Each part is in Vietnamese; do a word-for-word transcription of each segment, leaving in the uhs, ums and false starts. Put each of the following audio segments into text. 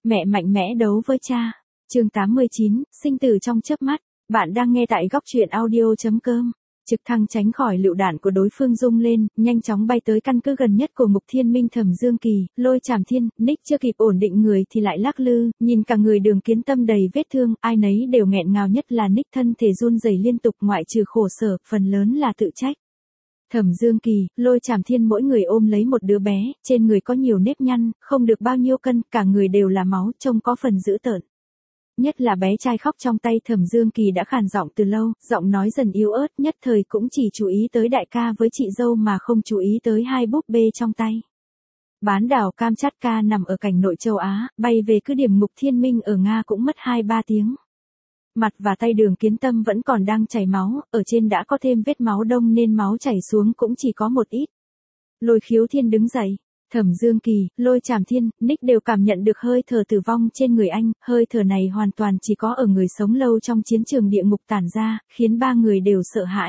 Mẹ mạnh mẽ đấu với cha. Chương tám mươi chín, sinh tử trong chớp mắt. Bạn đang nghe tại góc truyện audio chấm com. Trực thăng tránh khỏi lựu đạn của đối phương rung lên, nhanh chóng bay tới căn cứ gần nhất của Mục Thiên Minh Thẩm Dương Kỳ, Lôi Trảm Thiên. Nick chưa kịp ổn định người thì lại lắc lư, nhìn cả người Đường Kiến Tâm đầy vết thương, ai nấy đều nghẹn ngào, nhất là Nick thân thể run rẩy liên tục, ngoại trừ khổ sở, phần lớn là tự trách. Thẩm Dương Kỳ, Lôi Trảm Thiên mỗi người ôm lấy một đứa bé, trên người có nhiều nếp nhăn, không được bao nhiêu cân, cả người đều là máu, trông có phần dữ tợn. Nhất là bé trai khóc trong tay Thẩm Dương Kỳ đã khàn giọng từ lâu, giọng nói dần yếu ớt, nhất thời cũng chỉ chú ý tới đại ca với chị dâu mà không chú ý tới hai búp bê trong tay. Bán đảo Kamchatka nằm ở cảnh nội châu Á, bay về cứ điểm Mục Thiên Minh ở Nga cũng mất hai ba tiếng. Mặt và tay Đường Kiến Tâm vẫn còn đang chảy máu, ở trên đã có thêm vết máu đông nên máu chảy xuống cũng chỉ có một ít. Lôi Khiếu Thiên đứng dậy. Thẩm Dương Kỳ, Lôi Trảm Thiên, Nick đều cảm nhận được hơi thở tử vong trên người anh, hơi thở này hoàn toàn chỉ có ở người sống lâu trong chiến trường địa ngục tản ra, khiến ba người đều sợ hãi.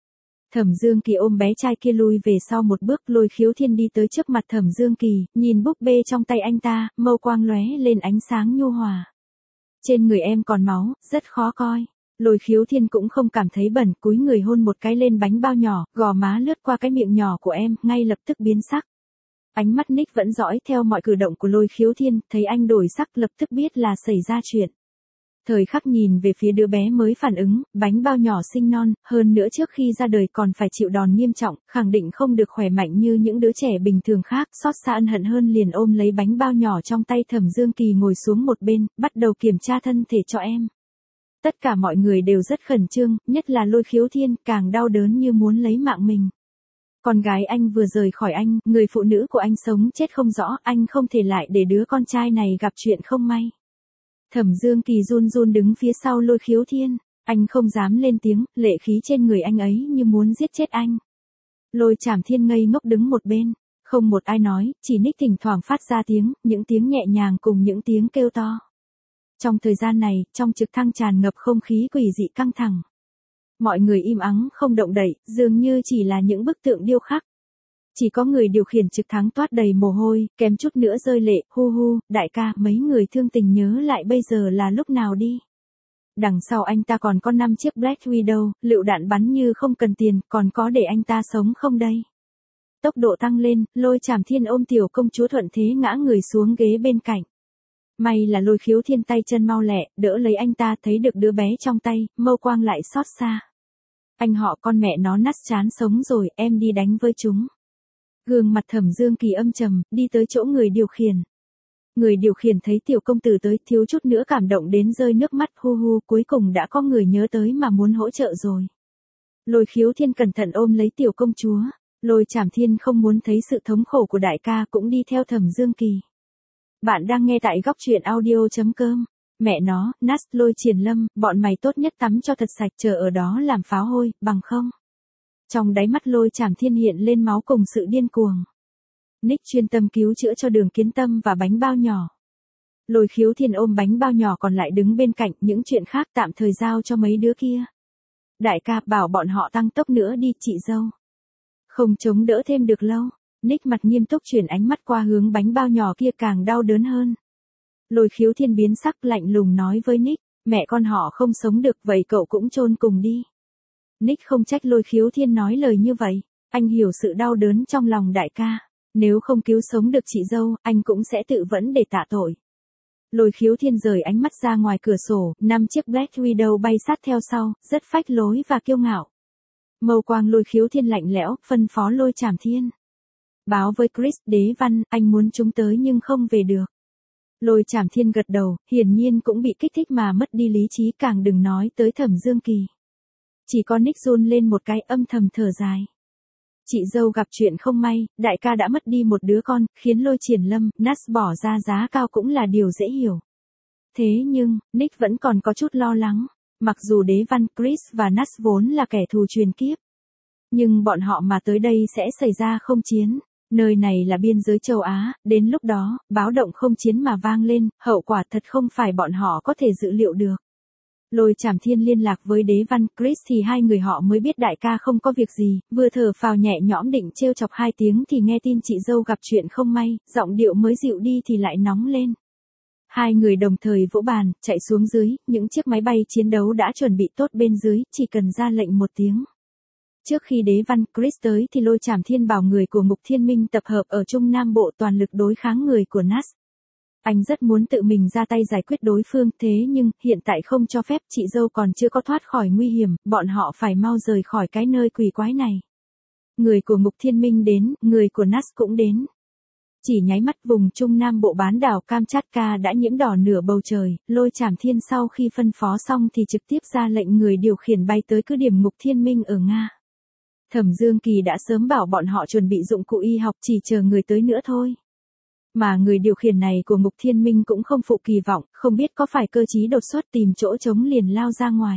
Thẩm Dương Kỳ ôm bé trai kia lui về sau một bước, Lôi Khiếu Thiên đi tới trước mặt Thẩm Dương Kỳ, nhìn búp bê trong tay anh ta, mâu quang lóe lên ánh sáng nhu hòa. Trên người em còn máu, rất khó coi. Lôi Khiếu Thiên cũng không cảm thấy bẩn, cúi người hôn một cái lên bánh bao nhỏ, gò má lướt qua cái miệng nhỏ của em, ngay lập tức biến sắc. Ánh mắt Nick vẫn dõi theo mọi cử động của Lôi Khiếu Thiên, thấy anh đổi sắc lập tức biết là xảy ra chuyện. Thời khắc nhìn về phía đứa bé mới phản ứng, bánh bao nhỏ sinh non, hơn nữa trước khi ra đời còn phải chịu đòn nghiêm trọng, khẳng định không được khỏe mạnh như những đứa trẻ bình thường khác, xót xa ân hận hơn liền ôm lấy bánh bao nhỏ trong tay Thẩm Dương Kỳ ngồi xuống một bên, bắt đầu kiểm tra thân thể cho em. Tất cả mọi người đều rất khẩn trương, nhất là Lôi Khiếu Thiên, càng đau đớn như muốn lấy mạng mình. Con gái anh vừa rời khỏi anh, người phụ nữ của anh sống chết không rõ, anh không thể lại để đứa con trai này gặp chuyện không may. Thẩm Dương Kỳ run run đứng phía sau Lôi Khiếu Thiên, anh không dám lên tiếng, lệ khí trên người anh ấy như muốn giết chết anh. Lôi Trảm Thiên ngây ngốc đứng một bên, không một ai nói, chỉ Nick thỉnh thoảng phát ra tiếng, những tiếng nhẹ nhàng cùng những tiếng kêu to. Trong thời gian này, trong trực thăng tràn ngập không khí quỷ dị căng thẳng. Mọi người im ắng không động đậy, dường như chỉ là những bức tượng điêu khắc. Chỉ có người điều khiển trực thăng toát đầy mồ hôi, kém chút nữa rơi lệ, hu hu, đại ca, mấy người thương tình nhớ lại bây giờ là lúc nào đi. Đằng sau anh ta còn có năm chiếc Black Widow, lựu đạn bắn như không cần tiền, còn có để anh ta sống không đây? Tốc độ tăng lên, Lôi Trảm Thiên ôm tiểu công chúa thuận thế ngã người xuống ghế bên cạnh. May là Lôi Khiếu Thiên tay chân mau lẹ, đỡ lấy anh ta, thấy được đứa bé trong tay, mâu quang lại xót xa. Anh họ con mẹ nó nát chán sống rồi, em đi đánh với chúng. Gương mặt Thẩm Dương Kỳ âm trầm, đi tới chỗ người điều khiển. Người điều khiển thấy tiểu công tử tới, thiếu chút nữa cảm động đến rơi nước mắt, hu hu, cuối cùng đã có người nhớ tới mà muốn hỗ trợ rồi. Lôi Khiếu Thiên cẩn thận ôm lấy tiểu công chúa, Lôi Trảm Thiên không muốn thấy sự thống khổ của đại ca cũng đi theo Thẩm Dương Kỳ. Bạn đang nghe tại góc truyện audio chấm com. Mẹ nó, Nát, Lôi Triển Lâm, bọn mày tốt nhất tắm cho thật sạch, chờ ở đó làm pháo hôi, bằng không. Trong đáy mắt Lôi Trảm Thiên hiện lên máu cùng sự điên cuồng. Nick chuyên tâm cứu chữa cho Đường Kiến Tâm và bánh bao nhỏ. Lôi Khiếu Thiên ôm bánh bao nhỏ còn lại đứng bên cạnh, những chuyện khác tạm thời giao cho mấy đứa kia. Đại ca, bảo bọn họ tăng tốc nữa đi, chị dâu. Không chống đỡ thêm được lâu. Nick mặt nghiêm túc chuyển ánh mắt qua hướng bánh bao nhỏ kia, càng đau đớn hơn. Lôi Khiếu Thiên biến sắc, lạnh lùng nói với Nick, mẹ con họ không sống được, vậy cậu cũng chôn cùng đi. Nick không trách Lôi Khiếu Thiên nói lời như vậy, anh hiểu sự đau đớn trong lòng đại ca, nếu không cứu sống được chị dâu, anh cũng sẽ tự vẫn để tạ tội. Lôi Khiếu Thiên rời ánh mắt ra ngoài cửa sổ, năm chiếc Black Widow bay sát theo sau, rất phách lối và kiêu ngạo. Mâu quang Lôi Khiếu Thiên lạnh lẽo, phân phó Lôi Trảm Thiên. Báo với Chris, Đế Văn, anh muốn chúng tới nhưng không về được. Lôi Trảm Thiên gật đầu, hiển nhiên cũng bị kích thích mà mất đi lý trí, càng đừng nói tới Thẩm Dương Kỳ. Chỉ có Nick run lên một cái, âm thầm thở dài. Chị dâu gặp chuyện không may, đại ca đã mất đi một đứa con, khiến Lôi Triển Lâm, Nas bỏ ra giá cao cũng là điều dễ hiểu. Thế nhưng, Nick vẫn còn có chút lo lắng. Mặc dù Đế Văn, Chris và Nas vốn là kẻ thù truyền kiếp, nhưng bọn họ mà tới đây sẽ xảy ra không chiến. Nơi này là biên giới châu Á, đến lúc đó, báo động không chiến mà vang lên, hậu quả thật không phải bọn họ có thể dự liệu được. Lôi Trảm Thiên liên lạc với Đế Văn, Chris thì hai người họ mới biết đại ca không có việc gì, vừa thở phào nhẹ nhõm định trêu chọc hai tiếng thì nghe tin chị dâu gặp chuyện không may, giọng điệu mới dịu đi thì lại nóng lên. Hai người đồng thời vỗ bàn, chạy xuống dưới, những chiếc máy bay chiến đấu đã chuẩn bị tốt bên dưới, chỉ cần ra lệnh một tiếng. Trước khi Đế Văn, Chris tới thì Lôi Chảm Thiên bảo người của Ngục Thiên Minh tập hợp ở Trung Nam Bộ toàn lực đối kháng người của Nas. Anh rất muốn tự mình ra tay giải quyết đối phương, thế nhưng, hiện tại không cho phép, chị dâu còn chưa có thoát khỏi nguy hiểm, bọn họ phải mau rời khỏi cái nơi quỷ quái này. Người của Ngục Thiên Minh đến, người của Nas cũng đến. Chỉ nháy mắt vùng Trung Nam Bộ bán đảo Kamchatka đã nhiễm đỏ nửa bầu trời, Lôi Chảm Thiên sau khi phân phó xong thì trực tiếp ra lệnh người điều khiển bay tới cứ điểm Ngục Thiên Minh ở Nga. Thẩm Dương Kỳ đã sớm bảo bọn họ chuẩn bị dụng cụ y học chỉ chờ người tới nữa thôi. Mà người điều khiển này của Ngục Thiên Minh cũng không phụ kỳ vọng, không biết có phải cơ trí đột xuất tìm chỗ trống liền lao ra ngoài.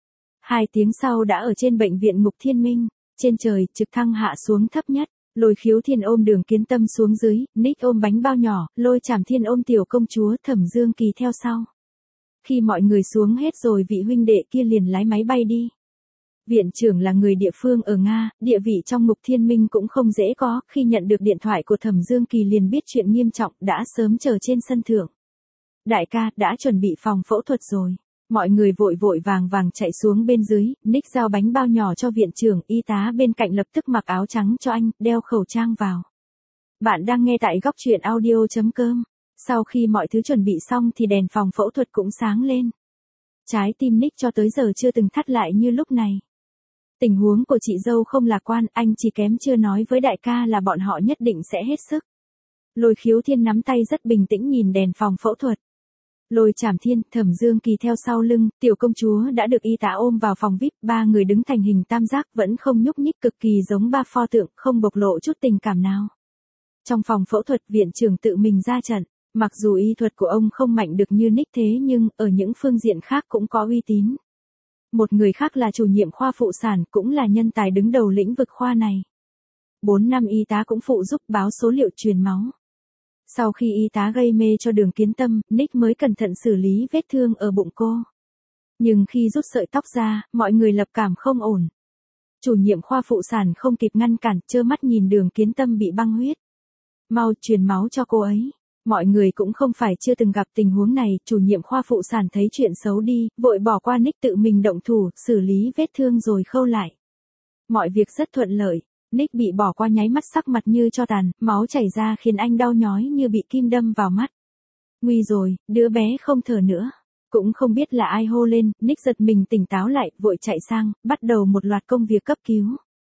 Hai tiếng sau đã ở trên bệnh viện Ngục Thiên Minh, trên trời, trực thăng hạ xuống thấp nhất. Lôi Khiếu Thiên ôm Đường Kiến Tâm xuống dưới, Nick ôm bánh bao nhỏ, Lôi Chảm Thiên ôm tiểu công chúa, Thẩm Dương Kỳ theo sau. Khi mọi người xuống hết rồi vị huynh đệ kia liền lái máy bay đi. Viện trưởng là người địa phương ở Nga, địa vị trong Ngục Thiên Minh cũng không dễ có, khi nhận được điện thoại của Thẩm Dương Kỳ liền biết chuyện nghiêm trọng, đã sớm chờ trên sân thượng. Đại ca, đã chuẩn bị phòng phẫu thuật rồi. Mọi người vội vội vàng vàng chạy xuống bên dưới, Nick giao bánh bao nhỏ cho viện trưởng, y tá bên cạnh lập tức mặc áo trắng cho anh, đeo khẩu trang vào. Bạn đang nghe tại góc truyện audio chấm com. Sau khi mọi thứ chuẩn bị xong thì đèn phòng phẫu thuật cũng sáng lên. Trái tim Nick cho tới giờ chưa từng thắt lại như lúc này. Tình huống của chị dâu không lạc quan, anh chỉ kém chưa nói với đại ca là bọn họ nhất định sẽ hết sức. Lôi Khiếu Thiên nắm tay rất bình tĩnh nhìn đèn phòng phẫu thuật. Lôi Chảm Thiên, Thẩm Dương Kỳ theo sau lưng, tiểu công chúa đã được y tá ôm vào phòng vi ai pi, ba người đứng thành hình tam giác vẫn không nhúc nhích, cực kỳ giống ba pho tượng, không bộc lộ chút tình cảm nào. Trong phòng phẫu thuật, viện trưởng tự mình ra trận, mặc dù y thuật của ông không mạnh được như Nick thế nhưng ở những phương diện khác cũng có uy tín. Một người khác là chủ nhiệm khoa phụ sản, cũng là nhân tài đứng đầu lĩnh vực khoa này. Bốn năm y tá cũng phụ giúp báo số liệu truyền máu. Sau khi y tá gây mê cho Đường Kiến Tâm, Nick mới cẩn thận xử lý vết thương ở bụng cô. Nhưng khi rút sợi tóc ra, mọi người lập cảm không ổn. Chủ nhiệm khoa phụ sản không kịp ngăn cản, trơ mắt nhìn Đường Kiến Tâm bị băng huyết. Mau truyền máu cho cô ấy. Mọi người cũng không phải chưa từng gặp tình huống này, chủ nhiệm khoa phụ sản thấy chuyện xấu đi, vội bỏ qua Nick tự mình động thủ, xử lý vết thương rồi khâu lại. Mọi việc rất thuận lợi. Nick bị bỏ qua nháy mắt sắc mặt như cho tàn, máu chảy ra khiến anh đau nhói như bị kim đâm vào mắt. Nguy rồi, đứa bé không thở nữa. Cũng không biết là ai hô lên, Nick giật mình tỉnh táo lại, vội chạy sang, bắt đầu một loạt công việc cấp cứu.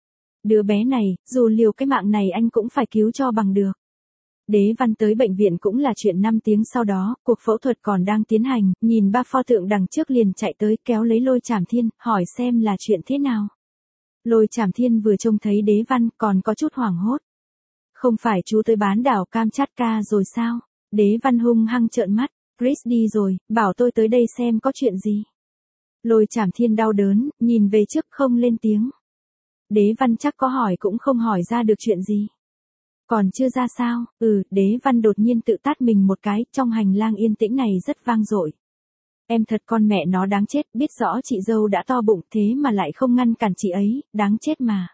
Đứa bé này, dù liều cái mạng này anh cũng phải cứu cho bằng được. Đế Văn tới bệnh viện cũng là chuyện năm tiếng sau đó, cuộc phẫu thuật còn đang tiến hành, nhìn ba pho tượng đằng trước liền chạy tới kéo lấy Lôi Chảm Thiên, hỏi xem là chuyện thế nào. Lôi Chảm Thiên vừa trông thấy Đế Văn còn có chút hoảng hốt. Không phải chú tới bán đảo Kamchatka rồi sao? Đế Văn hung hăng trợn mắt, Chris đi rồi, bảo tôi tới đây xem có chuyện gì. Lôi Chảm Thiên đau đớn, nhìn về trước không lên tiếng. Đế Văn chắc có hỏi cũng không hỏi ra được chuyện gì. Còn chưa ra sao, ừ, Đế Văn đột nhiên tự tát mình một cái, trong hành lang yên tĩnh này rất vang dội. Em thật con mẹ nó đáng chết, biết rõ chị dâu đã to bụng thế mà lại không ngăn cản chị ấy, đáng chết mà.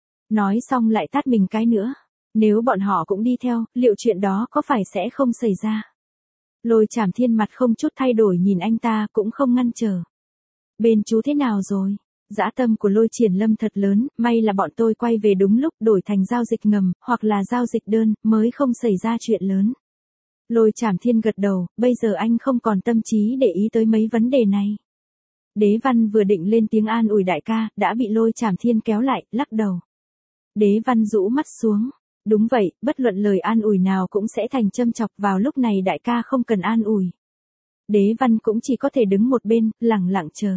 Nói xong lại tát mình cái nữa. Nếu bọn họ cũng đi theo, liệu chuyện đó có phải sẽ không xảy ra? Lôi Chảm Thiên mặt không chút thay đổi nhìn anh ta cũng không ngăn trở. Bên chú thế nào rồi? Dã tâm của Lôi Triển Lâm thật lớn, may là bọn tôi quay về đúng lúc đổi thành giao dịch ngầm, hoặc là giao dịch đơn, mới không xảy ra chuyện lớn. Lôi Chảm Thiên gật đầu, bây giờ anh không còn tâm trí để ý tới mấy vấn đề này. Đế Văn vừa định lên tiếng an ủi đại ca, đã bị Lôi Chảm Thiên kéo lại, lắc đầu. Đế Văn rũ mắt xuống. Đúng vậy, bất luận lời an ủi nào cũng sẽ thành châm chọc, vào lúc này đại ca không cần an ủi. Đế Văn cũng chỉ có thể đứng một bên, lẳng lặng chờ.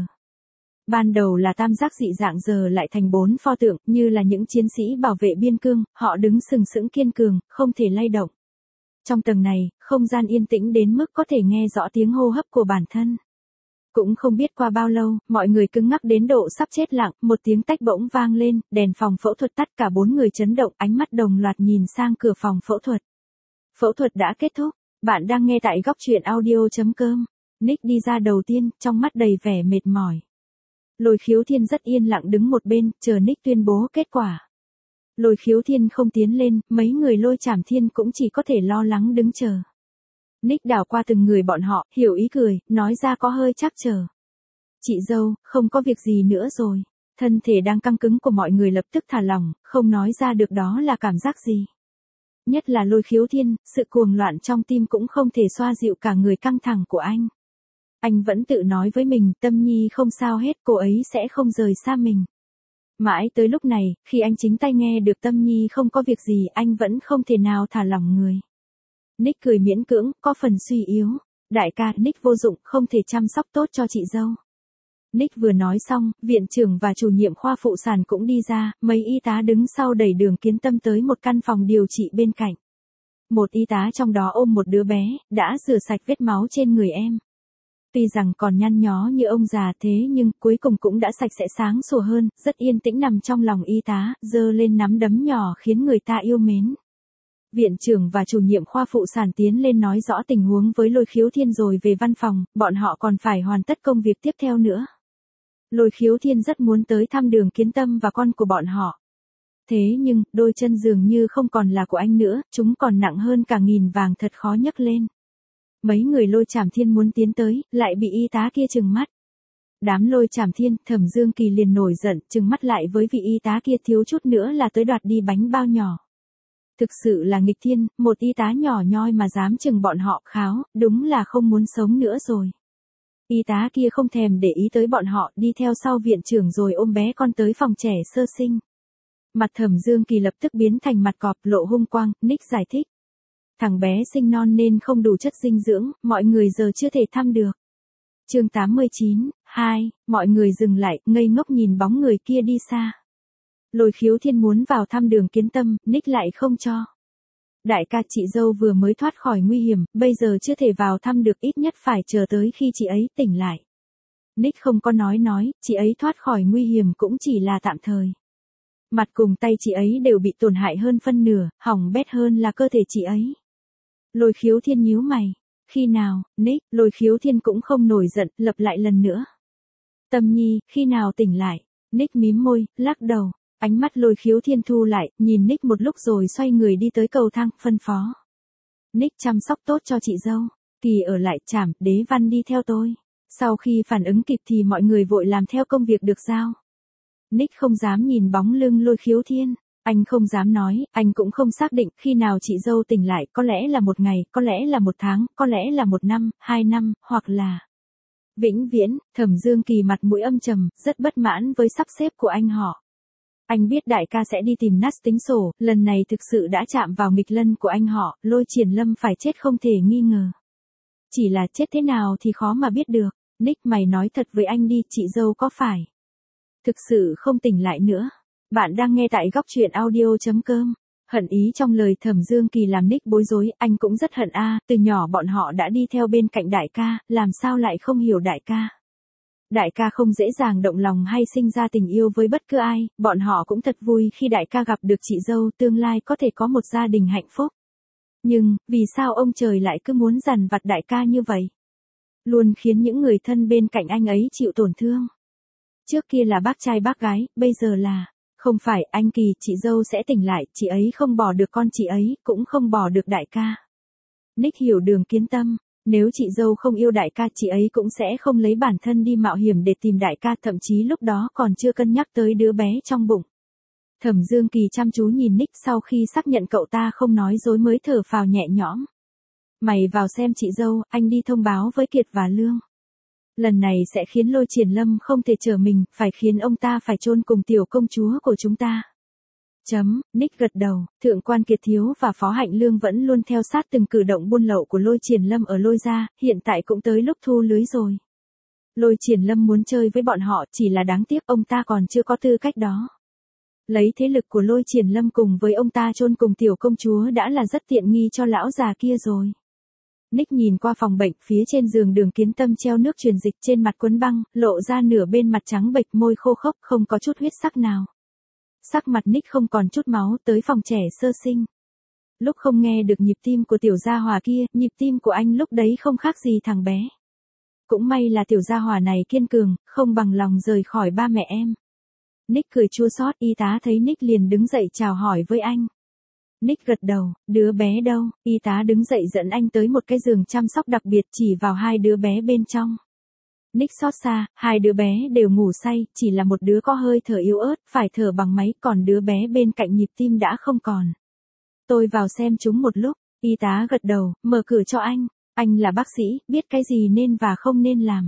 Ban đầu là tam giác dị dạng giờ lại thành bốn pho tượng, như là những chiến sĩ bảo vệ biên cương, họ đứng sừng sững kiên cường, không thể lay động. Trong tầng này, không gian yên tĩnh đến mức có thể nghe rõ tiếng hô hấp của bản thân. Cũng không biết qua bao lâu, mọi người cứng ngắc đến độ sắp chết lặng, một tiếng tách bỗng vang lên, đèn phòng phẫu thuật tắt, cả bốn người chấn động, ánh mắt đồng loạt nhìn sang cửa phòng phẫu thuật. Phẫu thuật đã kết thúc, bạn đang nghe tại góc truyện audio chấm com. Nick đi ra đầu tiên, trong mắt đầy vẻ mệt mỏi. Lôi Khiếu Thiên rất yên lặng đứng một bên, chờ Nick tuyên bố kết quả. Lôi Khiếu Thiên không tiến lên, mấy người Lôi Chảm Thiên cũng chỉ có thể lo lắng đứng chờ. Nick đảo qua từng người bọn họ, hiểu ý cười, nói ra có hơi trắc trở. Chị dâu, không có việc gì nữa rồi. Thân thể đang căng cứng của mọi người lập tức thả lỏng, không nói ra được đó là cảm giác gì. Nhất là Lôi Khiếu Thiên, sự cuồng loạn trong tim cũng không thể xoa dịu cả người căng thẳng của anh. Anh vẫn tự nói với mình, Tâm Nhi không sao hết, cô ấy sẽ không rời xa mình. Mãi tới lúc này, khi anh chính tay nghe được Tâm Nhi không có việc gì, anh vẫn không thể nào thả lỏng người. Nick cười miễn cưỡng, có phần suy yếu. Đại ca, Nick vô dụng, không thể chăm sóc tốt cho chị dâu. Nick vừa nói xong, viện trưởng và chủ nhiệm khoa phụ sản cũng đi ra, mấy y tá đứng sau đẩy Đường Kiến Tâm tới một căn phòng điều trị bên cạnh. Một y tá trong đó ôm một đứa bé, đã rửa sạch vết máu trên người em. Tuy rằng còn nhăn nhó như ông già thế nhưng cuối cùng cũng đã sạch sẽ sáng sủa hơn, rất yên tĩnh nằm trong lòng y tá, giơ lên nắm đấm nhỏ khiến người ta yêu mến. Viện trưởng và chủ nhiệm khoa phụ sản tiến lên nói rõ tình huống với Lôi Khiếu Thiên rồi về văn phòng, bọn họ còn phải hoàn tất công việc tiếp theo nữa. Lôi Khiếu Thiên rất muốn tới thăm Đường Kiến Tâm và con của bọn họ. Thế nhưng, đôi chân dường như không còn là của anh nữa, chúng còn nặng hơn cả nghìn vàng, thật khó nhấc lên. Mấy người Lôi Trảm Thiên muốn tiến tới, lại bị y tá kia trừng mắt. Đám Lôi Trảm Thiên, Thẩm Dương Kỳ liền nổi giận, trừng mắt lại với vị y tá kia, thiếu chút nữa là tới đoạt đi bánh bao nhỏ. Thực sự là nghịch thiên, một y tá nhỏ nhoi mà dám chừng bọn họ, kháo, đúng là không muốn sống nữa rồi. Y tá kia không thèm để ý tới bọn họ, đi theo sau viện trưởng rồi ôm bé con tới phòng trẻ sơ sinh. Mặt Thẩm Dương Kỳ lập tức biến thành mặt cọp, lộ hung quang. Nick giải thích. Thằng bé sinh non nên không đủ chất dinh dưỡng, mọi người giờ chưa thể thăm được. Chương tám mươi chín, hai, mọi người dừng lại, ngây ngốc nhìn bóng người kia đi xa. Lôi Khiếu Thiên muốn vào thăm Đường Kiến Tâm, Nick lại không cho. Đại ca, chị dâu vừa mới thoát khỏi nguy hiểm, bây giờ chưa thể vào thăm được, ít nhất phải chờ tới khi chị ấy tỉnh lại. Nick không có nói nói, chị ấy thoát khỏi nguy hiểm cũng chỉ là tạm thời. Mặt cùng tay chị ấy đều bị tổn hại hơn phân nửa, hỏng bét hơn là cơ thể chị ấy. Lôi Khiếu Thiên nhíu mày. Khi nào, Nick? Lôi Khiếu Thiên cũng không nổi giận, lặp lại lần nữa. Tâm Nhi, khi nào tỉnh lại? Nick mím môi, lắc đầu. Ánh mắt Lôi Khiếu Thiên thu lại, nhìn Nick một lúc rồi xoay người đi tới cầu thang, phân phó. Nick chăm sóc tốt cho chị dâu. Kỳ ở lại, Trảm, Đế Văn đi theo tôi. Sau khi phản ứng kịp thì mọi người vội làm theo công việc được giao. Nick không dám nhìn bóng lưng Lôi Khiếu Thiên. Anh không dám nói, anh cũng không xác định khi nào chị dâu tỉnh lại, có lẽ là một ngày, có lẽ là một tháng, có lẽ là một năm, hai năm, hoặc là vĩnh viễn. Thẩm Dương Kỳ mặt mũi âm trầm, rất bất mãn với sắp xếp của anh họ. Anh biết đại ca sẽ đi tìm Nats tính sổ, lần này thực sự đã chạm vào nghịch lân của anh họ, Lôi Triển Lâm phải chết không thể nghi ngờ. Chỉ là chết thế nào thì khó mà biết được. Nick, mày nói thật với anh đi, chị dâu có phải thực sự không tỉnh lại nữa? Bạn đang nghe tại góc truyện audio chấm com. Hận ý trong lời Thẩm Dương Kỳ làm Nick bối rối, anh cũng rất hận a, từ nhỏ bọn họ đã đi theo bên cạnh đại ca, làm sao lại không hiểu đại ca. Đại ca không dễ dàng động lòng hay sinh ra tình yêu với bất cứ ai, bọn họ cũng thật vui khi đại ca gặp được chị dâu, tương lai có thể có một gia đình hạnh phúc. Nhưng, vì sao ông trời lại cứ muốn dằn vặt đại ca như vậy? Luôn khiến những người thân bên cạnh anh ấy chịu tổn thương. Trước kia là bác trai bác gái, bây giờ là, không phải, anh Kỳ, chị dâu sẽ tỉnh lại, chị ấy không bỏ được con chị ấy, cũng không bỏ được đại ca. Nick hiểu Đường Kiến Tâm. Nếu chị dâu không yêu đại ca, chị ấy cũng sẽ không lấy bản thân đi mạo hiểm để tìm đại ca, thậm chí lúc đó còn chưa cân nhắc tới đứa bé trong bụng. Thẩm Dương Kỳ chăm chú nhìn Nick, sau khi xác nhận cậu ta không nói dối mới thở phào nhẹ nhõm. Mày vào xem chị dâu, anh đi thông báo với Kiệt và Lương. Lần này sẽ khiến Lôi Triển Lâm không thể chờ mình, phải khiến ông ta phải chôn cùng tiểu công chúa của chúng ta. Chấm, Nick gật đầu, Thượng quan Kiệt Thiếu và Phó Hạnh Lương vẫn luôn theo sát từng cử động buôn lậu của Lôi Triển Lâm ở Lôi gia, hiện tại cũng tới lúc thu lưới rồi. Lôi Triển Lâm muốn chơi với bọn họ, chỉ là đáng tiếc ông ta còn chưa có tư cách đó. Lấy thế lực của Lôi Triển Lâm cùng với ông ta chôn cùng tiểu công chúa đã là rất tiện nghi cho lão già kia rồi. Nick nhìn qua phòng bệnh, phía trên giường Đường Kiến Tâm treo nước truyền dịch, trên mặt quấn băng, lộ ra nửa bên mặt trắng bệch, môi khô khốc, không có chút huyết sắc nào. Sắc mặt Nick không còn chút máu, tới phòng trẻ sơ sinh. Lúc không nghe được nhịp tim của tiểu gia hỏa kia, nhịp tim của anh lúc đấy không khác gì thằng bé. Cũng may là tiểu gia hỏa này kiên cường, không bằng lòng rời khỏi ba mẹ em. Nick cười chua xót, y tá thấy Nick liền đứng dậy chào hỏi với anh. Nick gật đầu, đứa bé đâu, y tá đứng dậy dẫn anh tới một cái giường chăm sóc đặc biệt chỉ vào hai đứa bé bên trong. Nick xót xa, hai đứa bé đều ngủ say, chỉ là một đứa có hơi thở yếu ớt, phải thở bằng máy, còn đứa bé bên cạnh nhịp tim đã không còn. Tôi vào xem chúng một lúc, y tá gật đầu, mở cửa cho anh, anh là bác sĩ, biết cái gì nên và không nên làm.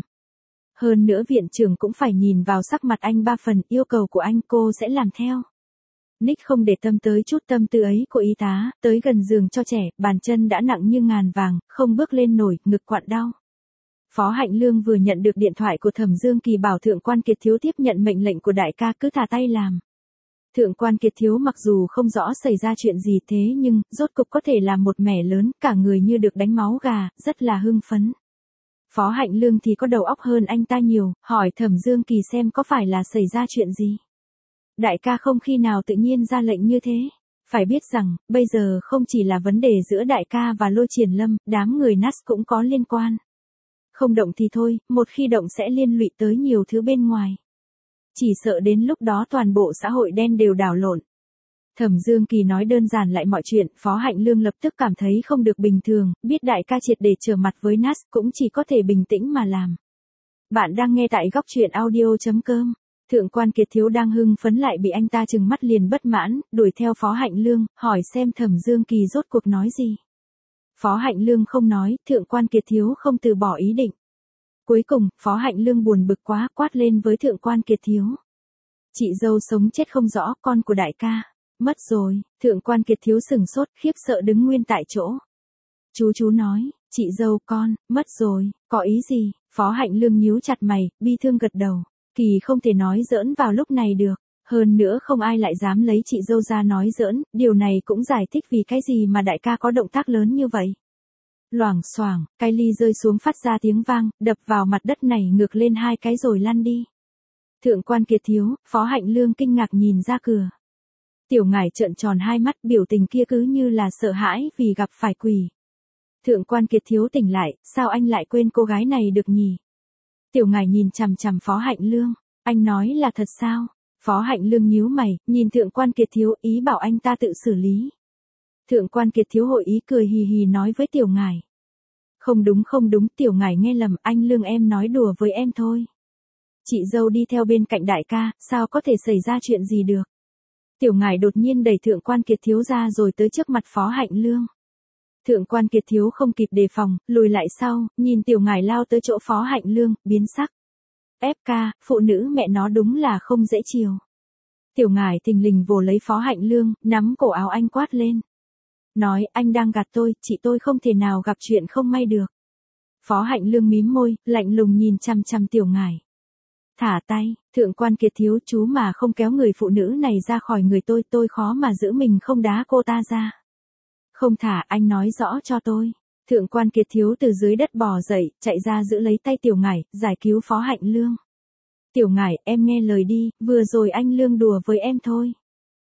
Hơn nữa viện trưởng cũng phải nhìn vào sắc mặt anh ba phần, yêu cầu của anh cô sẽ làm theo. Nick không để tâm tới chút tâm tư ấy của y tá, tới gần giường cho trẻ, bàn chân đã nặng như ngàn vàng, không bước lên nổi, ngực quặn đau. Phó Hạnh Lương vừa nhận được điện thoại của Thẩm Dương Kỳ bảo Thượng quan Kiệt Thiếu tiếp nhận mệnh lệnh của đại ca cứ thả tay làm. Thượng quan Kiệt Thiếu mặc dù không rõ xảy ra chuyện gì thế nhưng, rốt cục có thể làm một mẻ lớn, cả người như được đánh máu gà, rất là hưng phấn. Phó Hạnh Lương thì có đầu óc hơn anh ta nhiều, hỏi Thẩm Dương Kỳ xem có phải là xảy ra chuyện gì. Đại ca không khi nào tự nhiên ra lệnh như thế. Phải biết rằng, bây giờ không chỉ là vấn đề giữa đại ca và Lôi Triển Lâm, đám người Nas cũng có liên quan. Không động thì thôi, một khi động sẽ liên lụy tới nhiều thứ bên ngoài. Chỉ sợ đến lúc đó toàn bộ xã hội đen đều đảo lộn. Thẩm Dương Kỳ nói đơn giản lại mọi chuyện, Phó Hạnh Lương lập tức cảm thấy không được bình thường, biết đại ca triệt để trở mặt với Nas cũng chỉ có thể bình tĩnh mà làm. Bạn đang nghe tại góc truyện audio chấm com. Thượng quan Kiệt Thiếu đang hưng phấn lại bị anh ta trừng mắt liền bất mãn, đuổi theo Phó Hạnh Lương, hỏi xem Thẩm Dương Kỳ rốt cuộc nói gì. Phó Hạnh Lương không nói, Thượng quan Kiệt Thiếu không từ bỏ ý định. Cuối cùng, Phó Hạnh Lương buồn bực quá quát lên với Thượng quan Kiệt Thiếu. Chị dâu sống chết không rõ, con của đại ca. Mất rồi, Thượng quan Kiệt Thiếu sừng sốt, khiếp sợ đứng nguyên tại chỗ. Chú chú nói, chị dâu con, mất rồi, có ý gì? Phó Hạnh Lương nhíu chặt mày, bi thương gật đầu. Kỳ không thể nói giỡn vào lúc này được. Hơn nữa không ai lại dám lấy chị dâu ra nói giỡn, điều này cũng giải thích vì cái gì mà đại ca có động tác lớn như vậy. Loảng xoảng, cái ly rơi xuống phát ra tiếng vang, đập vào mặt đất này ngược lên hai cái rồi lăn đi. Thượng quan Kiệt Thiếu, Phó Hạnh Lương kinh ngạc nhìn ra cửa. Tiểu Ngải trợn tròn hai mắt, biểu tình kia cứ như là sợ hãi vì gặp phải quỷ. Thượng quan Kiệt Thiếu tỉnh lại, sao anh lại quên cô gái này được nhỉ? Tiểu Ngải nhìn chằm chằm Phó Hạnh Lương, anh nói là thật sao? Phó Hạnh Lương nhíu mày, nhìn Thượng quan Kiệt Thiếu, ý bảo anh ta tự xử lý. Thượng quan Kiệt Thiếu hội ý cười hì hì nói với Tiểu Ngải. Không đúng không đúng, Tiểu Ngải nghe lầm, anh Lương em nói đùa với em thôi. Chị dâu đi theo bên cạnh đại ca, sao có thể xảy ra chuyện gì được? Tiểu Ngải đột nhiên đẩy Thượng quan Kiệt Thiếu ra rồi tới trước mặt Phó Hạnh Lương. Thượng quan Kiệt Thiếu không kịp đề phòng, lùi lại sau, nhìn Tiểu Ngải lao tới chỗ Phó Hạnh Lương, biến sắc. ép ca, phụ nữ mẹ nó đúng là không dễ chiều. Tiểu Ngải thình lình vồ lấy Phó Hạnh Lương, nắm cổ áo anh quát lên. Nói, anh đang gạt tôi, chị tôi không thể nào gặp chuyện không may được. Phó Hạnh Lương mím môi, lạnh lùng nhìn chằm chằm Tiểu Ngải. Thả tay, Thượng quan Kiệt Thiếu, chú mà không kéo người phụ nữ này ra khỏi người tôi, tôi khó mà giữ mình không đá cô ta ra. Không thả, anh nói rõ cho tôi. Thượng quan Kiệt Thiếu từ dưới đất bò dậy, chạy ra giữ lấy tay Tiểu Ngải, giải cứu Phó Hạnh Lương. Tiểu Ngải, em nghe lời đi, vừa rồi anh Lương đùa với em thôi.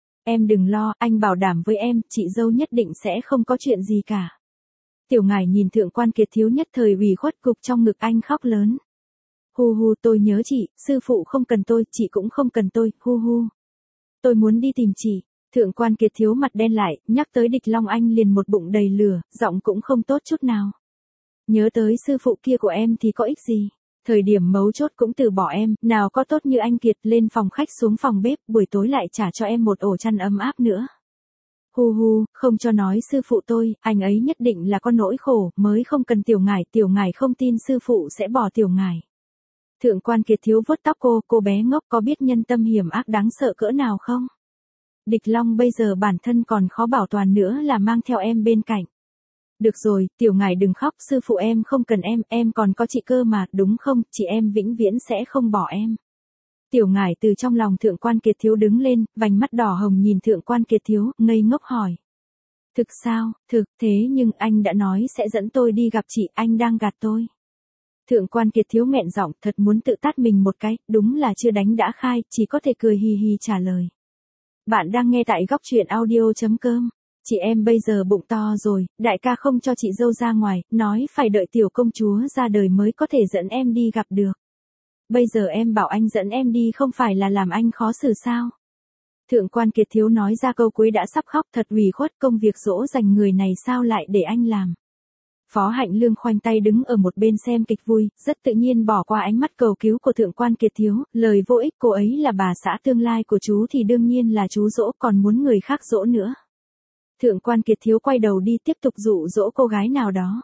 Em đừng lo, anh bảo đảm với em, chị dâu nhất định sẽ không có chuyện gì cả. Tiểu Ngải nhìn Thượng quan Kiệt Thiếu nhất thời ủy khuất, cục trong ngực anh khóc lớn. Hu hu, tôi nhớ chị, sư phụ không cần tôi, chị cũng không cần tôi, hu hu. Tôi muốn đi tìm chị. Thượng quan Kiệt Thiếu mặt đen lại, nhắc tới Địch Long Anh liền một bụng đầy lửa, giọng cũng không tốt chút nào. Nhớ tới sư phụ kia của em thì có ích gì? Thời điểm mấu chốt cũng từ bỏ em, nào có tốt như anh Kiệt, lên phòng khách xuống phòng bếp, buổi tối lại trả cho em một ổ chăn ấm áp nữa. Hu hu, không cho nói sư phụ tôi, anh ấy nhất định là có nỗi khổ, mới không cần Tiểu Ngải, Tiểu Ngải không tin sư phụ sẽ bỏ Tiểu Ngải. Thượng quan Kiệt Thiếu vuốt tóc cô, cô bé ngốc có biết nhân tâm hiểm ác đáng sợ cỡ nào không? Địch Long bây giờ bản thân còn khó bảo toàn nữa là mang theo em bên cạnh. Được rồi, Tiểu Ngải đừng khóc, sư phụ em không cần em, em còn có chị cơ mà, đúng không, chị em vĩnh viễn sẽ không bỏ em. Tiểu Ngải từ trong lòng Thượng quan Kiệt Thiếu đứng lên, vành mắt đỏ hồng nhìn Thượng quan Kiệt Thiếu, ngây ngốc hỏi. Thực sao, thực, thế nhưng anh đã nói sẽ dẫn tôi đi gặp chị, anh đang gạt tôi. Thượng quan Kiệt Thiếu nghẹn giọng, thật muốn tự tát mình một cái, đúng là chưa đánh đã khai, chỉ có thể cười hì hì trả lời. Bạn đang nghe tại góc truyện audio chấm com. Chị em bây giờ bụng to rồi, đại ca không cho chị dâu ra ngoài, nói phải đợi tiểu công chúa ra đời mới có thể dẫn em đi gặp được. Bây giờ em bảo anh dẫn em đi không phải là làm anh khó xử sao? Thượng quan Kiệt Thiếu nói ra câu cuối đã sắp khóc, thật ủy khuất, công việc dỗ dành người này sao lại để anh làm. Phó Hạnh Lương khoanh tay đứng ở một bên xem kịch vui, rất tự nhiên bỏ qua ánh mắt cầu cứu của Thượng quan Kiệt Thiếu, lời vô ích, cô ấy là bà xã tương lai của chú thì đương nhiên là chú dỗ, còn muốn người khác dỗ nữa. Thượng quan Kiệt Thiếu quay đầu đi tiếp tục dụ dỗ cô gái nào đó.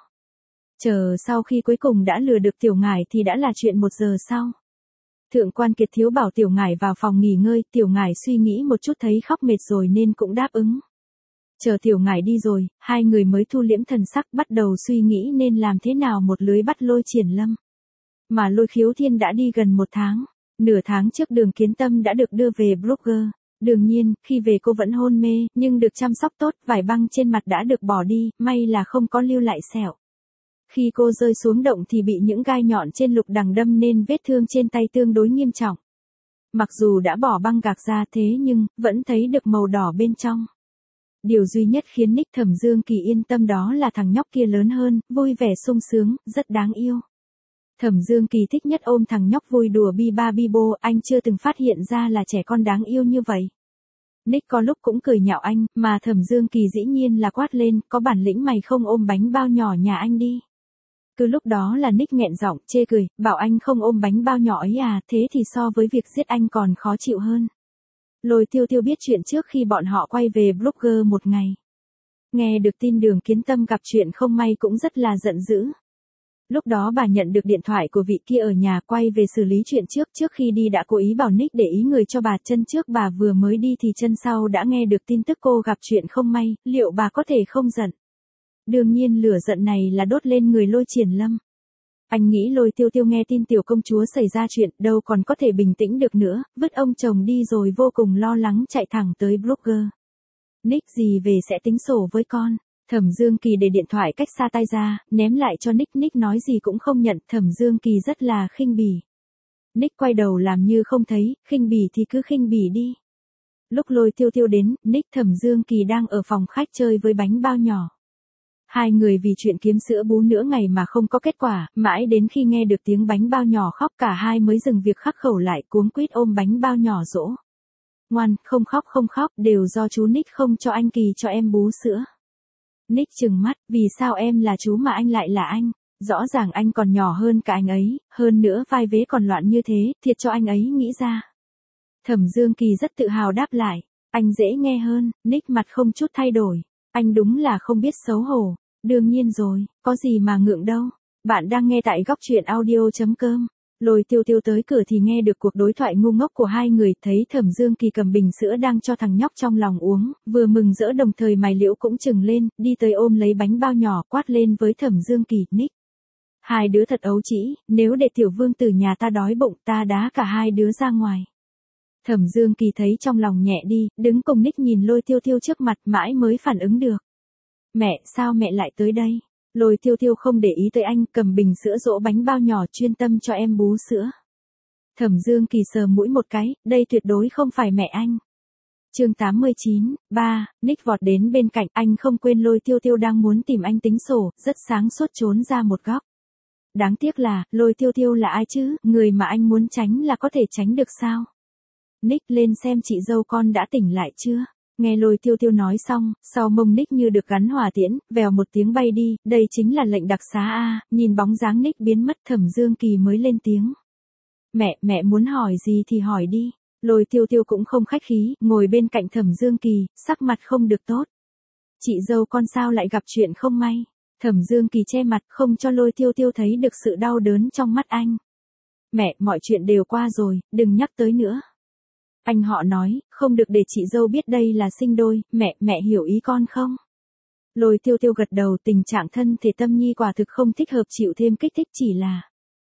Chờ sau khi cuối cùng đã lừa được Tiểu Ngải thì đã là chuyện một giờ sau. Thượng quan Kiệt Thiếu bảo Tiểu Ngải vào phòng nghỉ ngơi, Tiểu Ngải suy nghĩ một chút thấy khóc mệt rồi nên cũng đáp ứng. Chờ Tiểu Ngải đi rồi, hai người mới thu liễm thần sắc bắt đầu suy nghĩ nên làm thế nào một lưới bắt Lôi Triển Lâm. Mà Lôi Khiếu Thiên đã đi gần một tháng, nửa tháng trước Đường Kiến Tâm đã được đưa về Blogger. Đương nhiên, khi về cô vẫn hôn mê, nhưng được chăm sóc tốt, vải băng trên mặt đã được bỏ đi, may là không có lưu lại sẹo. Khi cô rơi xuống động thì bị những gai nhọn trên lục đằng đâm nên vết thương trên tay tương đối nghiêm trọng. Mặc dù đã bỏ băng gạc ra thế nhưng, vẫn thấy được màu đỏ bên trong. Điều duy nhất khiến Nick Thẩm Dương Kỳ yên tâm đó là thằng nhóc kia lớn hơn, vui vẻ sung sướng, rất đáng yêu. Thẩm Dương Kỳ thích nhất ôm thằng nhóc vui đùa bi ba bi bô, anh chưa từng phát hiện ra là trẻ con đáng yêu như vậy. Nick có lúc cũng cười nhạo anh, mà Thẩm Dương Kỳ dĩ nhiên là quát lên, có bản lĩnh mày không ôm bánh bao nhỏ nhà anh đi. Cứ lúc đó là Nick nghẹn giọng, chê cười, bảo anh không ôm bánh bao nhỏ ấy à, thế thì so với việc giết anh còn khó chịu hơn. Lôi Tiêu Tiêu biết chuyện trước khi bọn họ quay về Blogger một ngày. Nghe được tin Đường Kiến Tâm gặp chuyện không may cũng rất là giận dữ. Lúc đó bà nhận được điện thoại của vị kia ở nhà quay về xử lý chuyện trước, trước khi đi đã cố ý bảo Nick để ý người cho bà, chân trước bà vừa mới đi thì chân sau đã nghe được tin tức cô gặp chuyện không may, liệu bà có thể không giận? Đương nhiên lửa giận này là đốt lên người Lôi Triển Lâm. Anh nghĩ Lôi Tiêu Tiêu nghe tin tiểu công chúa xảy ra chuyện, đâu còn có thể bình tĩnh được nữa, vứt ông chồng đi rồi vô cùng lo lắng chạy thẳng tới Blogger. Nick gì về sẽ tính sổ với con. Thẩm Dương Kỳ để điện thoại cách xa tay ra, ném lại cho Nick, Nick nói gì cũng không nhận, Thẩm Dương Kỳ rất là khinh bỉ. Nick quay đầu làm như không thấy, khinh bỉ thì cứ khinh bỉ đi. Lúc Lôi Tiêu Tiêu đến, Nick Thẩm Dương Kỳ đang ở phòng khách chơi với bánh bao nhỏ. Hai người vì chuyện kiếm sữa bú nửa ngày mà không có kết quả, mãi đến khi nghe được tiếng bánh bao nhỏ khóc cả hai mới dừng việc khắc khẩu lại, cuống quýt ôm bánh bao nhỏ dỗ. Ngoan, không khóc không khóc, đều do chú Nick không cho anh Kỳ cho em bú sữa. Nick trừng mắt, vì sao em là chú mà anh lại là anh? Rõ ràng anh còn nhỏ hơn cả anh ấy, hơn nữa vai vế còn loạn như thế, thiệt cho anh ấy nghĩ ra. Thẩm Dương Kỳ rất tự hào đáp lại, anh dễ nghe hơn. Nick mặt không chút thay đổi, anh đúng là không biết xấu hổ. Đương nhiên rồi, có gì mà ngượng đâu. Bạn đang nghe tại góc truyện audio chấm com. Lôi Tiêu Tiêu tới cửa thì nghe được cuộc đối thoại ngu ngốc của hai người, thấy Thẩm Dương Kỳ cầm bình sữa đang cho thằng nhóc trong lòng uống, vừa mừng rỡ đồng thời mày liễu cũng trừng lên, đi tới ôm lấy bánh bao nhỏ quát lên với Thẩm Dương Kỳ, Nick. Hai đứa thật ấu trĩ, nếu để tiểu vương tử nhà ta đói bụng ta đá cả hai đứa ra ngoài. Thẩm Dương Kỳ thấy trong lòng nhẹ đi, đứng cùng Nick nhìn Lôi Tiêu Tiêu trước mặt mãi mới phản ứng được. Mẹ, sao mẹ lại tới đây? Lôi Tiêu Tiêu không để ý tới anh, cầm bình sữa dỗ bánh bao nhỏ chuyên tâm cho em bú sữa. Thẩm Dương Kỳ sờ mũi một cái, đây tuyệt đối không phải mẹ anh. Chương tám mươi chín, ba, Nick vọt đến bên cạnh, anh không quên Lôi Tiêu Tiêu đang muốn tìm anh tính sổ, rất sáng suốt trốn ra một góc. Đáng tiếc là, Lôi Tiêu Tiêu là ai chứ, người mà anh muốn tránh là có thể tránh được sao? Nick lên xem chị dâu con đã tỉnh lại chưa? Nghe Lôi Tiêu Tiêu nói xong, sau mông Nick như được gắn hỏa tiễn, vèo một tiếng bay đi, đây chính là lệnh đặc xá a. Nhìn bóng dáng Nick biến mất, Thẩm Dương Kỳ mới lên tiếng. Mẹ, mẹ muốn hỏi gì thì hỏi đi. Lôi Tiêu Tiêu cũng không khách khí, ngồi bên cạnh Thẩm Dương Kỳ, sắc mặt không được tốt. Chị dâu con sao lại gặp chuyện không may? Thẩm Dương Kỳ che mặt không cho Lôi Tiêu Tiêu thấy được sự đau đớn trong mắt anh. Mẹ, mọi chuyện đều qua rồi, đừng nhắc tới nữa. Anh họ nói, không được để chị dâu biết đây là sinh đôi, mẹ, mẹ hiểu ý con không? Lôi Tiêu Tiêu gật đầu, tình trạng thân thể Tâm Nhi quả thực không thích hợp chịu thêm kích thích, chỉ là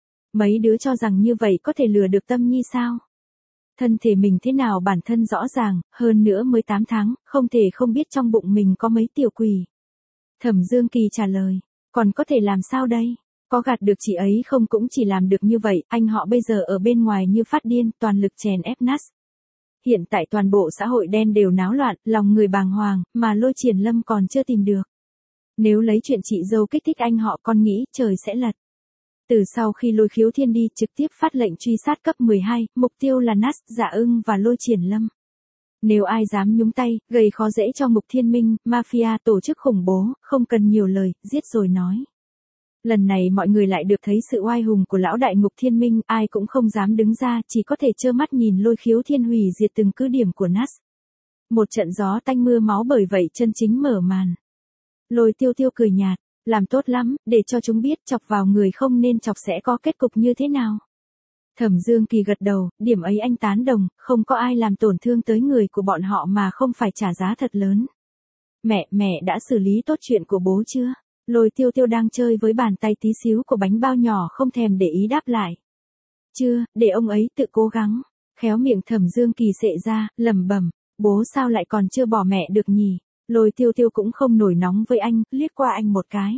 mấy đứa cho rằng như vậy có thể lừa được Tâm Nhi sao? Thân thể mình thế nào bản thân rõ ràng, hơn nữa mới tám tháng, không thể không biết trong bụng mình có mấy tiểu quỷ. Thẩm Dương Kỳ trả lời, còn có thể làm sao đây? Có gạt được chị ấy không cũng chỉ làm được như vậy, anh họ bây giờ ở bên ngoài như phát điên, toàn lực chèn ép Nas. Hiện tại toàn bộ xã hội đen đều náo loạn, lòng người bàng hoàng, mà Lôi Triển Lâm còn chưa tìm được. Nếu lấy chuyện chị dâu kích thích anh họ, con nghĩ trời sẽ lật. Từ sau khi Lôi Khiếu Thiên đi, trực tiếp phát lệnh truy sát cấp mười hai, mục tiêu là Nas, Dạ Ưng và Lôi Triển Lâm. Nếu ai dám nhúng tay, gây khó dễ cho Ngục Thiên Minh, mafia, tổ chức khủng bố, không cần nhiều lời, giết rồi nói. Lần này mọi người lại được thấy sự oai hùng của lão đại Ngục Thiên Minh, ai cũng không dám đứng ra, chỉ có thể trơ mắt nhìn Lôi Khiếu Thiên hủy diệt từng cứ điểm của Nas. Một trận gió tanh mưa máu bởi vậy chân chính mở màn. Lôi Tiêu Tiêu cười nhạt, làm tốt lắm, để cho chúng biết chọc vào người không nên chọc sẽ có kết cục như thế nào. Thẩm Dương Kỳ gật đầu, điểm ấy anh tán đồng, không có ai làm tổn thương tới người của bọn họ mà không phải trả giá thật lớn. Mẹ, mẹ đã xử lý tốt chuyện của bố chưa? Lôi Tiêu Tiêu đang chơi với bàn tay tí xíu của bánh bao nhỏ không thèm để ý đáp lại. Chưa, để ông ấy tự cố gắng. Khéo miệng Thẩm Dương Kỳ xệ ra, lẩm bẩm, bố sao lại còn chưa bỏ mẹ được nhỉ? Lôi Tiêu Tiêu cũng không nổi nóng với anh, liếc qua anh một cái.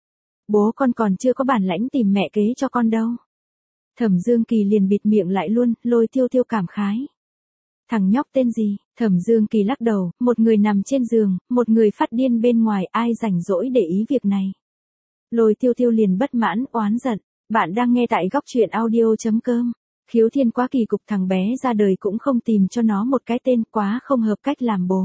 Bố con còn chưa có bản lãnh tìm mẹ kế cho con đâu. Thẩm Dương Kỳ liền bịt miệng lại luôn, Lôi Tiêu Tiêu cảm khái. Thằng nhóc tên gì? Thẩm Dương Kỳ lắc đầu, một người nằm trên giường, một người phát điên bên ngoài, ai rảnh rỗi để ý việc này. Lôi Tiêu Tiêu liền bất mãn, oán giận. Bạn đang nghe tại góc truyện audio.com. Khiếu Thiên quá kỳ cục, thằng bé ra đời cũng không tìm cho nó một cái tên, quá không hợp cách làm bố.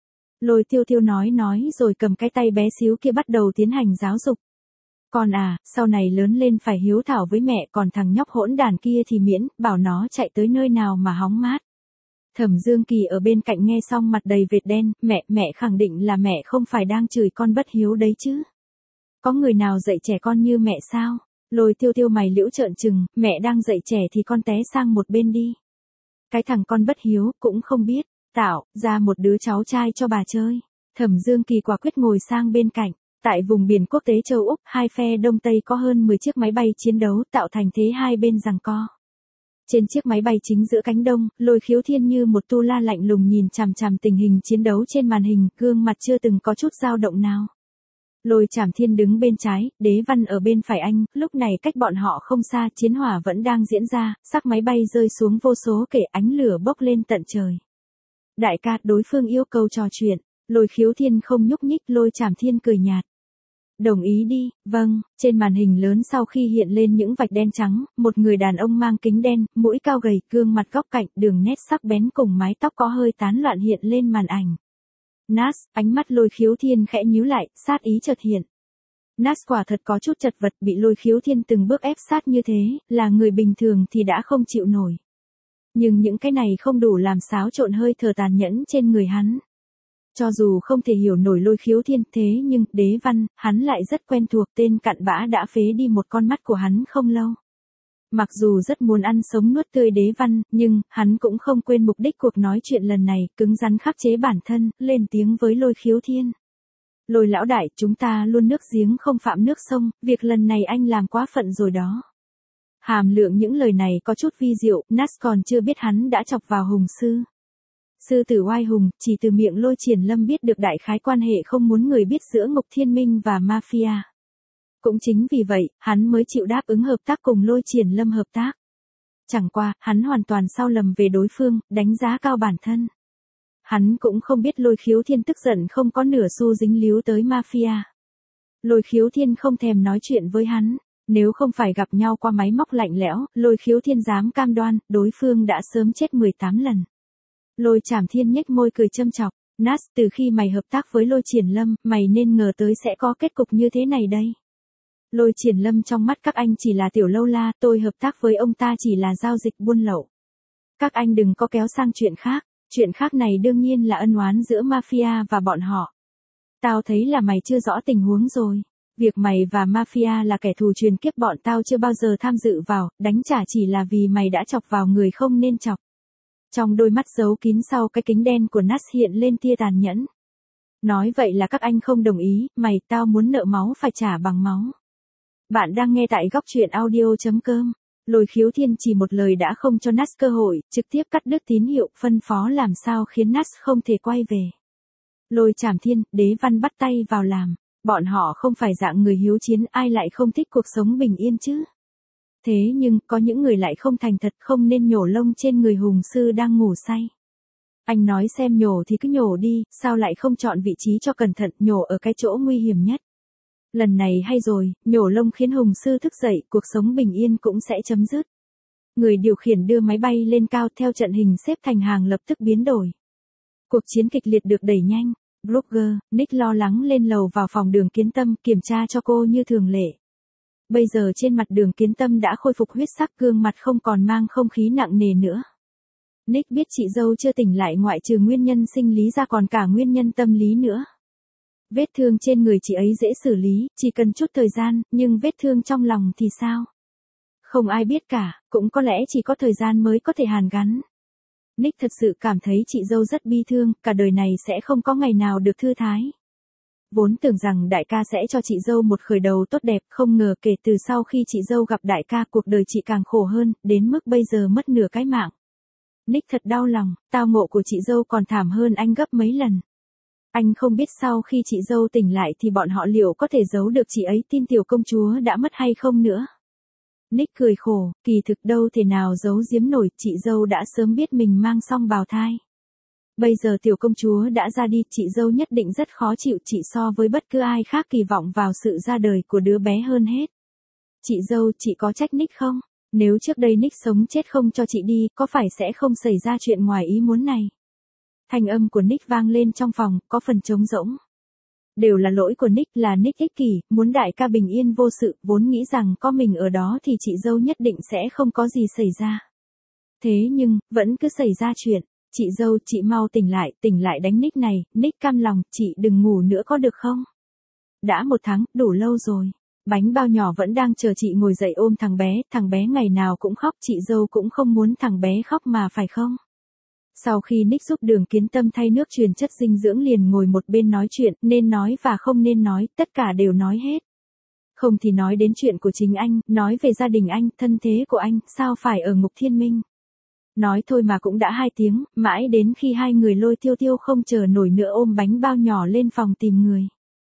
Lôi Tiêu Tiêu nói nói rồi cầm cái tay bé xíu kia bắt đầu tiến hành giáo dục. Con à, sau này lớn lên phải hiếu thảo với mẹ, còn thằng nhóc hỗn đàn kia thì miễn, bảo nó chạy tới nơi nào mà hóng mát. Thẩm Dương Kỳ ở bên cạnh nghe xong mặt đầy vệt đen, mẹ, mẹ khẳng định là mẹ không phải đang chửi con bất hiếu đấy chứ. Có người nào dạy trẻ con như mẹ sao? Lôi Tiêu Tiêu mày liễu trợn trừng, mẹ đang dạy trẻ thì con té sang một bên đi. Cái thằng con bất hiếu, cũng không biết, tạo ra một đứa cháu trai cho bà chơi. Thẩm Dương Kỳ quả quyết ngồi sang bên cạnh. Tại vùng biển quốc tế châu Úc, hai phe Đông Tây có hơn mười chiếc máy bay chiến đấu tạo thành thế hai bên giằng co. Trên chiếc máy bay chính giữa cánh đông, Lôi Khiếu Thiên như một tu la lạnh lùng nhìn chằm chằm tình hình chiến đấu trên màn hình, gương mặt chưa từng có chút dao động nào. Lôi Trảm Thiên đứng bên trái, Đế Văn ở bên phải anh, lúc này cách bọn họ không xa, chiến hỏa vẫn đang diễn ra, xác máy bay rơi xuống vô số kể, ánh lửa bốc lên tận trời. Đại ca, đối phương yêu cầu trò chuyện. Lôi Khiếu Thiên không nhúc nhích, Lôi Trảm Thiên cười nhạt. Đồng ý đi, vâng. Trên màn hình lớn sau khi hiện lên những vạch đen trắng, một người đàn ông mang kính đen, mũi cao gầy, gương mặt góc cạnh, đường nét sắc bén cùng mái tóc có hơi tán loạn hiện lên màn ảnh. Nas, ánh mắt Lôi Khiếu Thiên khẽ nhíu lại, sát ý chợt hiện. Nas quả thật có chút chật vật, bị Lôi Khiếu Thiên từng bước ép sát như thế, là người bình thường thì đã không chịu nổi. Nhưng những cái này không đủ làm xáo trộn hơi thở tàn nhẫn trên người hắn. Cho dù không thể hiểu nổi Lôi Khiếu Thiên thế nhưng, Đế Văn, hắn lại rất quen thuộc, tên cặn bã đã phế đi một con mắt của hắn không lâu. Mặc dù rất muốn ăn sống nuốt tươi Đế Văn, nhưng, hắn cũng không quên mục đích cuộc nói chuyện lần này, cứng rắn khắc chế bản thân, lên tiếng với Lôi Khiếu Thiên. Lôi lão đại, chúng ta luôn nước giếng không phạm nước sông, việc lần này anh làm quá phận rồi đó. Hàm lượng những lời này có chút vi diệu, Nas còn chưa biết hắn đã chọc vào Hùng Sư. Sư tử oai hùng, chỉ từ miệng Lôi Triển Lâm biết được đại khái quan hệ không muốn người biết giữa Ngục Thiên Minh và Mafia. Cũng chính vì vậy, hắn mới chịu đáp ứng hợp tác cùng Lôi Triển Lâm hợp tác. Chẳng qua, hắn hoàn toàn sao lầm về đối phương, đánh giá cao bản thân. Hắn cũng không biết Lôi Khiếu Thiên tức giận không có nửa xu dính líu tới Mafia. Lôi Khiếu Thiên không thèm nói chuyện với hắn. Nếu không phải gặp nhau qua máy móc lạnh lẽo, Lôi Khiếu Thiên dám cam đoan, đối phương đã sớm chết mười tám lần. Lôi Trảm Thiên nhếch môi cười châm chọc, Nas, từ khi mày hợp tác với Lôi Triển Lâm, mày nên ngờ tới sẽ có kết cục như thế này đây. Lôi Triển Lâm trong mắt các anh chỉ là tiểu lâu la, tôi hợp tác với ông ta chỉ là giao dịch buôn lậu. Các anh đừng có kéo sang chuyện khác, chuyện khác này đương nhiên là ân oán giữa Mafia và bọn họ. Tao thấy là mày chưa rõ tình huống rồi. Việc mày và Mafia là kẻ thù truyền kiếp bọn tao chưa bao giờ tham dự vào, đánh trả chỉ là vì mày đã chọc vào người không nên chọc. Trong đôi mắt giấu kín sau cái kính đen của Nas hiện lên tia tàn nhẫn. Nói vậy là các anh không đồng ý, mày, tao muốn nợ máu phải trả bằng máu. Bạn đang nghe tại góc truyện audio.com. Lôi Khiếu Thiên chỉ một lời đã không cho Nas cơ hội, trực tiếp cắt đứt tín hiệu, phân phó làm sao khiến Nas không thể quay về. Lôi Trảm Thiên, Đế Văn bắt tay vào làm. Bọn họ không phải dạng người hiếu chiến, ai lại không thích cuộc sống bình yên chứ. Thế nhưng, có những người lại không thành thật, không nên nhổ lông trên người Hùng Sư đang ngủ say. Anh nói xem nhổ thì cứ nhổ đi, sao lại không chọn vị trí cho cẩn thận, nhổ ở cái chỗ nguy hiểm nhất. Lần này hay rồi, nhổ lông khiến Hùng Sư thức dậy, cuộc sống bình yên cũng sẽ chấm dứt. Người điều khiển đưa máy bay lên cao theo trận hình xếp thành hàng lập tức biến đổi. Cuộc chiến kịch liệt được đẩy nhanh. Blogger, Nick lo lắng lên lầu vào phòng Đường Kiến Tâm kiểm tra cho cô như thường lệ. Bây giờ trên mặt Đường Kiến Tâm đã khôi phục huyết sắc, gương mặt không còn mang không khí nặng nề nữa. Nick biết chị dâu chưa tỉnh lại ngoại trừ nguyên nhân sinh lý ra còn cả nguyên nhân tâm lý nữa. Vết thương trên người chị ấy dễ xử lý, chỉ cần chút thời gian, nhưng vết thương trong lòng thì sao? Không ai biết cả, cũng có lẽ chỉ có thời gian mới có thể hàn gắn. Nick thật sự cảm thấy chị dâu rất bi thương, cả đời này sẽ không có ngày nào được thư thái. Vốn tưởng rằng đại ca sẽ cho chị dâu một khởi đầu tốt đẹp, không ngờ kể từ sau khi chị dâu gặp đại ca cuộc đời chị càng khổ hơn, đến mức bây giờ mất nửa cái mạng. Nick thật đau lòng, tao ngộ của chị dâu còn thảm hơn anh gấp mấy lần. Anh không biết sau khi chị dâu tỉnh lại thì bọn họ liệu có thể giấu được chị ấy tin tiểu công chúa đã mất hay không nữa. Nick cười khổ, kỳ thực đâu thể nào giấu giếm nổi, chị dâu đã sớm biết mình mang song bào thai. Bây giờ tiểu công chúa đã ra đi, chị dâu nhất định rất khó chịu, chị so với bất cứ ai khác kỳ vọng vào sự ra đời của đứa bé hơn hết. Chị dâu, chị có trách Nick không? Nếu trước đây Nick sống chết không cho chị đi, có phải sẽ không xảy ra chuyện ngoài ý muốn này? Thanh âm của Nick vang lên trong phòng, có phần trống rỗng. Đều là lỗi của Nick, là Nick ích kỷ, muốn đại ca bình yên vô sự, vốn nghĩ rằng có mình ở đó thì chị dâu nhất định sẽ không có gì xảy ra. Thế nhưng, vẫn cứ xảy ra chuyện. Chị dâu, chị mau tỉnh lại, tỉnh lại đánh Nick này, Nick cam lòng, chị đừng ngủ nữa có được không? Đã một tháng, đủ lâu rồi. Bánh bao nhỏ vẫn đang chờ chị ngồi dậy ôm thằng bé, thằng bé ngày nào cũng khóc, chị dâu cũng không muốn thằng bé khóc mà phải không? Sau khi Nick giúp Đường Kiến Tâm thay nước truyền chất dinh dưỡng liền ngồi một bên nói chuyện, nên nói và không nên nói, tất cả đều nói hết. Không thì nói đến chuyện của chính anh, nói về gia đình anh, thân thế của anh, sao phải ở ngục thiên minh. Nói thôi mà cũng đã hai tiếng, mãi đến khi hai người Lôi Tiêu Tiêu không chờ nổi nữa ôm bánh bao nhỏ lên phòng tìm người.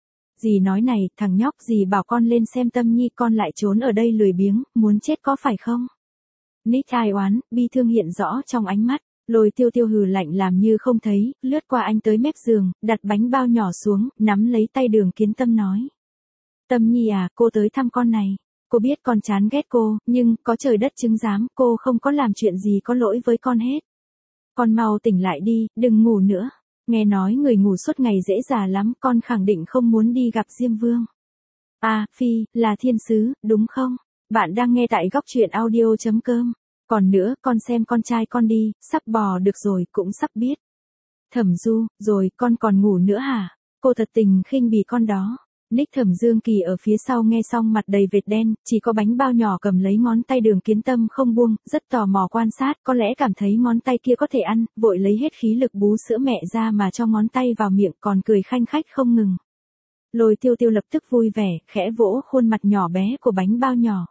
Dì nói này, thằng nhóc, dì bảo con lên xem Tâm Nhi, con lại trốn ở đây lười biếng, muốn chết có phải không? Nick ai oán, bi thương hiện rõ trong ánh mắt. Lôi Tiêu Tiêu hừ lạnh làm như không thấy, lướt qua anh tới mép giường, đặt bánh bao nhỏ xuống, nắm lấy tay Đường Kiến Tâm nói. Tâm Nhi à, cô tới thăm con này. Cô biết con chán ghét cô, nhưng, có trời đất chứng giám, cô không có làm chuyện gì có lỗi với con hết. Con mau tỉnh lại đi, đừng ngủ nữa. Nghe nói người ngủ suốt ngày dễ già lắm, con khẳng định không muốn đi gặp Diêm Vương. À, Phi, là thiên sứ, đúng không? Bạn đang nghe tại góc truyện audio chấm com. Còn nữa, con xem con trai con đi, sắp bò được rồi, cũng sắp biết. Thẩm Du, rồi, con còn ngủ nữa hả? Cô thật tình khinh bỉ con đó. Nick Thẩm Dương Kỳ ở phía sau nghe xong mặt đầy vệt đen, chỉ có bánh bao nhỏ cầm lấy ngón tay Đường Kiến Tâm không buông, rất tò mò quan sát, có lẽ cảm thấy ngón tay kia có thể ăn, vội lấy hết khí lực bú sữa mẹ ra mà cho ngón tay vào miệng, còn cười khanh khách không ngừng. Lôi Tiêu Tiêu lập tức vui vẻ, khẽ vỗ khuôn mặt nhỏ bé của bánh bao nhỏ.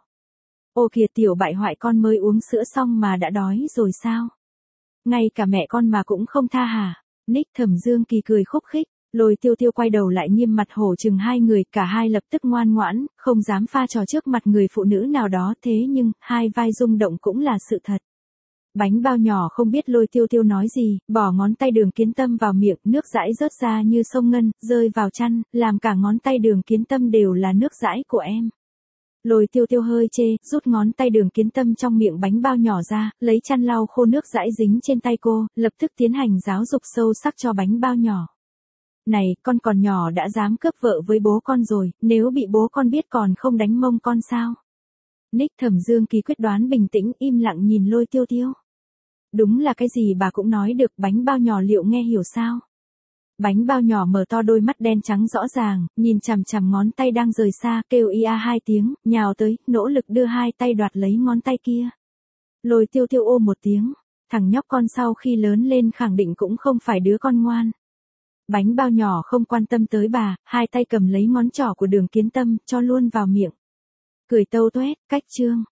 Ô kìa tiểu bại hoại, con mới uống sữa xong mà đã đói rồi sao? Ngay cả mẹ con mà cũng không tha hả? Nick Thẩm Dương Kỳ cười khúc khích. Lôi Tiêu Tiêu quay đầu lại nghiêm mặt hổ chừng hai người, cả hai lập tức ngoan ngoãn, không dám pha trò trước mặt người phụ nữ nào đó, thế nhưng, hai vai rung động cũng là sự thật. Bánh bao nhỏ không biết Lôi Tiêu Tiêu nói gì, bỏ ngón tay Đường Kiến Tâm vào miệng, nước dãi rớt ra như sông ngân, rơi vào chăn, làm cả ngón tay Đường Kiến Tâm đều là nước dãi của em. Lôi Tiêu Tiêu hơi chê, rút ngón tay Đường Kiến Tâm trong miệng bánh bao nhỏ ra, lấy chăn lau khô nước dãi dính trên tay cô, lập tức tiến hành giáo dục sâu sắc cho bánh bao nhỏ. Này, con còn nhỏ đã dám cướp vợ với bố con rồi, nếu bị bố con biết còn không đánh mông con sao? Nick Thẩm Dương Kỳ quyết đoán bình tĩnh, im lặng nhìn Lôi Tiêu Tiêu. Đúng là cái gì bà cũng nói được, bánh bao nhỏ liệu nghe hiểu sao? Bánh bao nhỏ mở to đôi mắt đen trắng rõ ràng, nhìn chằm chằm ngón tay đang rời xa, kêu ia hai tiếng, nhào tới, nỗ lực đưa hai tay đoạt lấy ngón tay kia. Lôi Tiêu Tiêu ô một tiếng, thằng nhóc con sau khi lớn lên khẳng định cũng không phải đứa con ngoan. Bánh bao nhỏ không quan tâm tới bà, hai tay cầm lấy ngón trỏ của Đường Kiến Tâm, cho luôn vào miệng. Cười tâu tuét, cách chương.